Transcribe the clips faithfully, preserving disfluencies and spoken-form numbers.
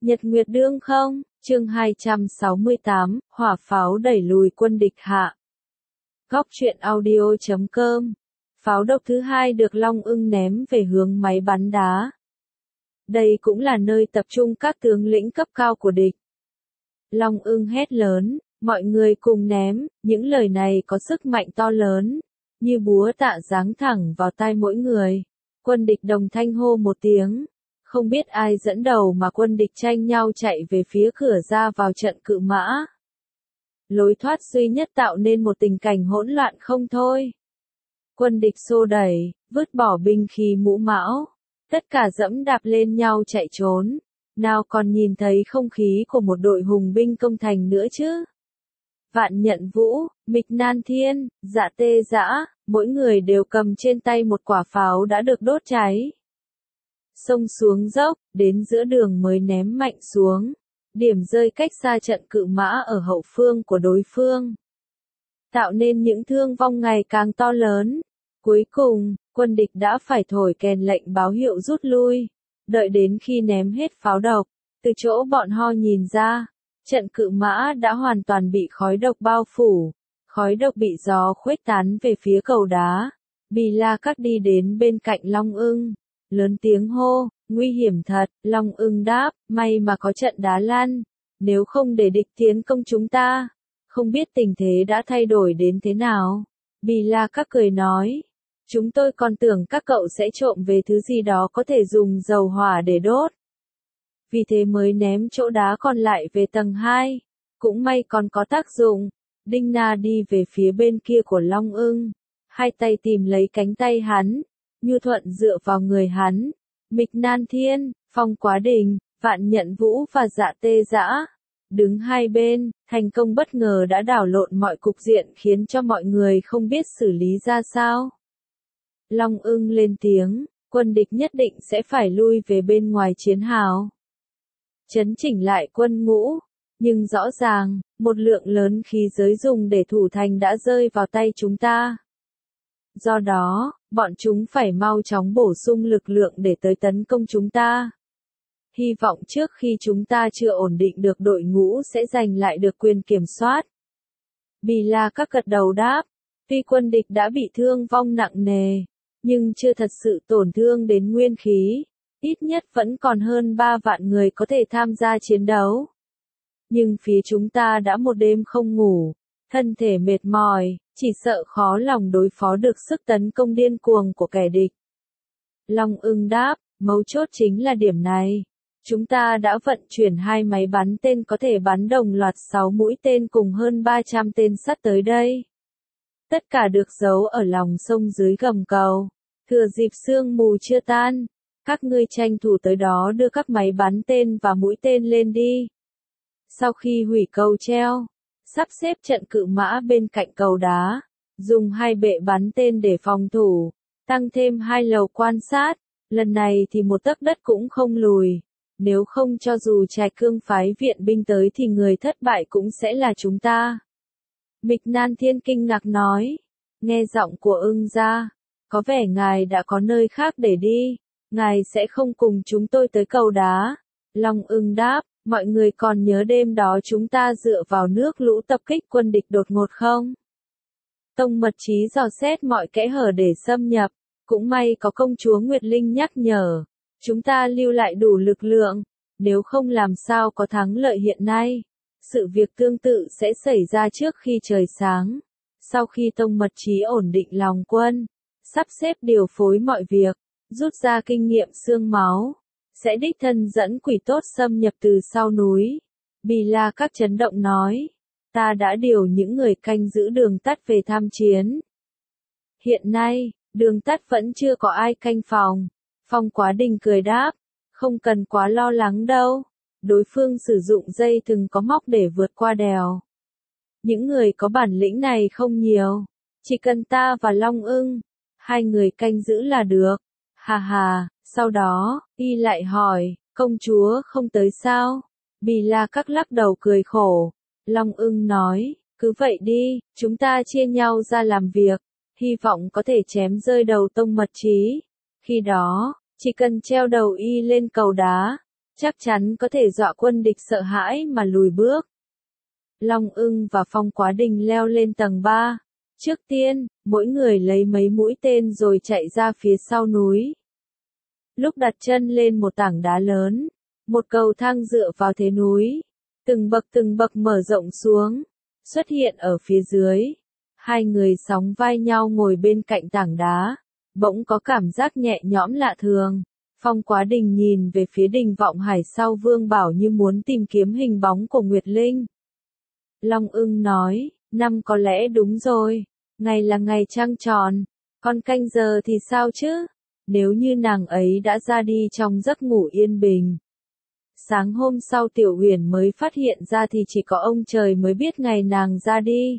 Nhật Nguyệt Đương không, chương hai trăm sáu mươi tám, hỏa pháo đẩy lùi quân địch hạ. Góc truyện audio chấm com. Pháo độc thứ hai được Long Ưng ném về hướng máy bắn đá. Đây cũng là nơi tập trung các tướng lĩnh cấp cao của địch. Long Ưng hét lớn, mọi người cùng ném, những lời này có sức mạnh to lớn, như búa tạ giáng thẳng vào tai mỗi người. Quân địch đồng thanh hô một tiếng. Không biết ai dẫn đầu mà quân địch tranh nhau chạy về phía cửa ra vào trận cự mã. Lối thoát duy nhất tạo nên một tình cảnh hỗn loạn không thôi. Quân địch xô đẩy, vứt bỏ binh khí mũ mão, tất cả dẫm đạp lên nhau chạy trốn. Nào còn nhìn thấy không khí của một đội hùng binh công thành nữa chứ. Vạn Nhận Vũ, Mịch Nan Thiên, Dạ Tê Dã, mỗi người đều cầm trên tay một quả pháo đã được đốt cháy. Xông xuống dốc, đến giữa đường mới ném mạnh xuống. Điểm rơi cách xa trận cự mã ở hậu phương của đối phương. Tạo nên những thương vong ngày càng to lớn. Cuối cùng, quân địch đã phải thổi kèn lệnh báo hiệu rút lui. Đợi đến khi ném hết pháo độc, từ chỗ bọn ho nhìn ra, trận cự mã đã hoàn toàn bị khói độc bao phủ. Khói độc bị gió khuếch tán về phía cầu đá. Bì La Các đi đến bên cạnh Long Ưng. Lớn tiếng hô, nguy hiểm thật, Long Ưng đáp, may mà có trận đá lăn, nếu không để địch tiến công chúng ta, không biết tình thế đã thay đổi đến thế nào. Bì La Các cười nói, chúng tôi còn tưởng các cậu sẽ trộm về thứ gì đó có thể dùng dầu hỏa để đốt. Vì thế mới ném chỗ đá còn lại về tầng hai, cũng may còn có tác dụng. Đinh Na đi về phía bên kia của Long Ưng, hai tay tìm lấy cánh tay hắn. Nhu Thuận dựa vào người hắn, Mịch Nan Thiên, Phong Quá Đình, Vạn Nhận Vũ và Dạ Tê Dã đứng hai bên, thành công bất ngờ đã đảo lộn mọi cục diện khiến cho mọi người không biết xử lý ra sao. Long Ưng lên tiếng, quân địch nhất định sẽ phải lui về bên ngoài chiến hào. Chấn chỉnh lại quân ngũ, nhưng rõ ràng, một lượng lớn khí giới dùng để thủ thành đã rơi vào tay chúng ta. Do đó, bọn chúng phải mau chóng bổ sung lực lượng để tới tấn công chúng ta. Hy vọng trước khi chúng ta chưa ổn định được đội ngũ sẽ giành lại được quyền kiểm soát. Bì La Các gật đầu đáp, tuy quân địch đã bị thương vong nặng nề, nhưng chưa thật sự tổn thương đến nguyên khí, ít nhất vẫn còn hơn ba vạn người có thể tham gia chiến đấu. Nhưng phía chúng ta đã một đêm không ngủ, thân thể mệt mỏi, chỉ sợ khó lòng đối phó được sức tấn công điên cuồng của kẻ địch. Long Ưng đáp, mấu chốt chính là điểm này. Chúng ta đã vận chuyển hai máy bắn tên có thể bắn đồng loạt sáu mũi tên cùng hơn ba trăm tên sắt tới đây. Tất cả được giấu ở lòng sông dưới gầm cầu. Thừa dịp sương mù chưa tan, các ngươi tranh thủ tới đó đưa các máy bắn tên và mũi tên lên đi. Sau khi hủy cầu treo, sắp xếp trận cự mã bên cạnh cầu đá, dùng hai bệ bắn tên để phòng thủ, tăng thêm hai lầu quan sát, lần này thì một tấc đất cũng không lùi, nếu không cho dù Trạch Cương phái viện binh tới thì người thất bại cũng sẽ là chúng ta. Mịch Nan Thiên kinh ngạc nói, nghe giọng của Ưng ra, có vẻ ngài đã có nơi khác để đi, ngài sẽ không cùng chúng tôi tới cầu đá. Long Ưng đáp, mọi người còn nhớ đêm đó chúng ta dựa vào nước lũ tập kích quân địch đột ngột không? Tông Mật Chí dò xét mọi kẽ hở để xâm nhập, cũng may có công chúa Nguyệt Linh nhắc nhở, chúng ta lưu lại đủ lực lượng, nếu không làm sao có thắng lợi hiện nay. Sự việc tương tự sẽ xảy ra trước khi trời sáng. Sau khi Tông Mật Chí ổn định lòng quân, sắp xếp điều phối mọi việc, rút ra kinh nghiệm xương máu, sẽ đích thân dẫn quỷ tốt xâm nhập từ sau núi. Bì La Các chấn động nói, ta đã điều những người canh giữ đường tắt về tham chiến. Hiện nay, đường tắt vẫn chưa có ai canh phòng. Phong Quá Đình cười đáp, không cần quá lo lắng đâu. Đối phương sử dụng dây thừng có móc để vượt qua đèo. Những người có bản lĩnh này không nhiều. Chỉ cần ta và Long Ưng, hai người canh giữ là được. Hà hà, sau đó, y lại hỏi, công chúa không tới sao? Bì La Các lắc đầu cười khổ. Long Ưng nói, cứ vậy đi, chúng ta chia nhau ra làm việc, hy vọng có thể chém rơi đầu Tông Mật Chí. Khi đó, chỉ cần treo đầu y lên cầu đá, chắc chắn có thể dọa quân địch sợ hãi mà lùi bước. Long Ưng và Phong Quá Đình leo lên tầng ba. Trước tiên, mỗi người lấy mấy mũi tên rồi chạy ra phía sau núi. Lúc đặt chân lên một tảng đá lớn, một cầu thang dựa vào thế núi, từng bậc từng bậc mở rộng xuống, xuất hiện ở phía dưới. Hai người sóng vai nhau ngồi bên cạnh tảng đá, bỗng có cảm giác nhẹ nhõm lạ thường. Phong Quá Đình nhìn về phía Đình Vọng Hải sau Vương Bảo như muốn tìm kiếm hình bóng của Nguyệt Linh. Long Ưng nói, năm có lẽ đúng rồi, ngày là ngày trăng tròn, còn canh giờ thì sao chứ? Nếu như nàng ấy đã ra đi trong giấc ngủ yên bình. Sáng hôm sau Tiểu Huyền mới phát hiện ra thì chỉ có ông trời mới biết ngày nàng ra đi.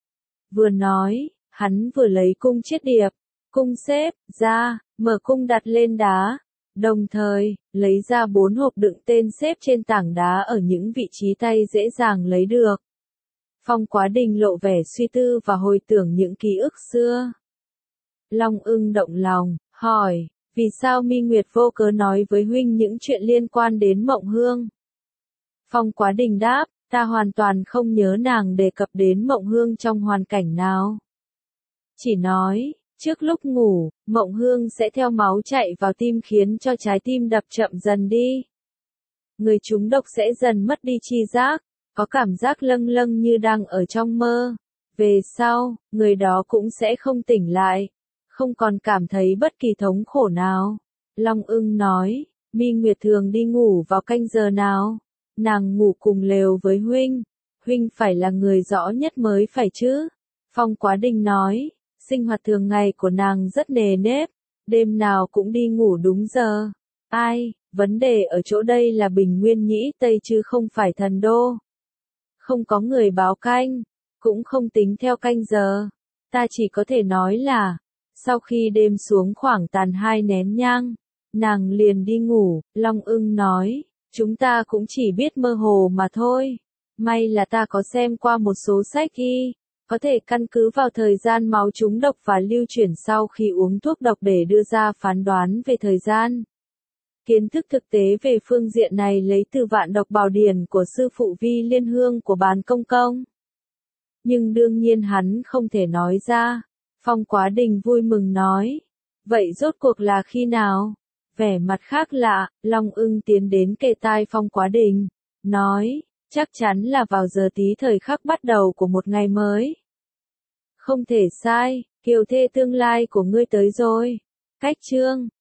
Vừa nói, hắn vừa lấy cung chiết điệp, cung xếp, ra, mở cung đặt lên đá, đồng thời, lấy ra bốn hộp đựng tên xếp trên tảng đá ở những vị trí tay dễ dàng lấy được. Phong Quá Đình lộ vẻ suy tư và hồi tưởng những ký ức xưa. Long Ưng động lòng, hỏi, vì sao Mi Nguyệt vô cớ nói với huynh những chuyện liên quan đến Mộng Hương? Phong Quá Đình đáp, ta hoàn toàn không nhớ nàng đề cập đến Mộng Hương trong hoàn cảnh nào. Chỉ nói, trước lúc ngủ, Mộng Hương sẽ theo máu chạy vào tim khiến cho trái tim đập chậm dần đi. Người trúng độc sẽ dần mất đi tri giác, có cảm giác lâng lâng như đang ở trong mơ. Về sau, người đó cũng sẽ không tỉnh lại, không còn cảm thấy bất kỳ thống khổ nào. Long Ưng nói, Mi Nguyệt thường đi ngủ vào canh giờ nào? Nàng ngủ cùng lều với huynh, huynh phải là người rõ nhất mới phải chứ. Phong Quá Đình nói, sinh hoạt thường ngày của nàng rất nề nếp, đêm nào cũng đi ngủ đúng giờ. Ai, vấn đề ở chỗ đây là Bình Nguyên Nhĩ Tây chứ không phải Thần Đô. Không có người báo canh, cũng không tính theo canh giờ. Ta chỉ có thể nói là, sau khi đêm xuống khoảng tàn hai nén nhang, nàng liền đi ngủ. Long Ưng nói, chúng ta cũng chỉ biết mơ hồ mà thôi. May là ta có xem qua một số sách y, có thể căn cứ vào thời gian máu trúng độc và lưu chuyển sau khi uống thuốc độc để đưa ra phán đoán về thời gian. Kiến thức thực tế về phương diện này lấy từ Vạn Độc Bảo Điển của sư phụ Vi Liên Hương của Bán Công Công. Nhưng đương nhiên hắn không thể nói ra. Phong Quá Đình vui mừng nói, vậy rốt cuộc là khi nào? Vẻ mặt khác lạ, Long Ưng tiến đến kề tai Phong Quá Đình, nói, chắc chắn là vào giờ tí thời khắc bắt đầu của một ngày mới. Không thể sai, kiều thê tương lai của ngươi tới rồi. Cách chương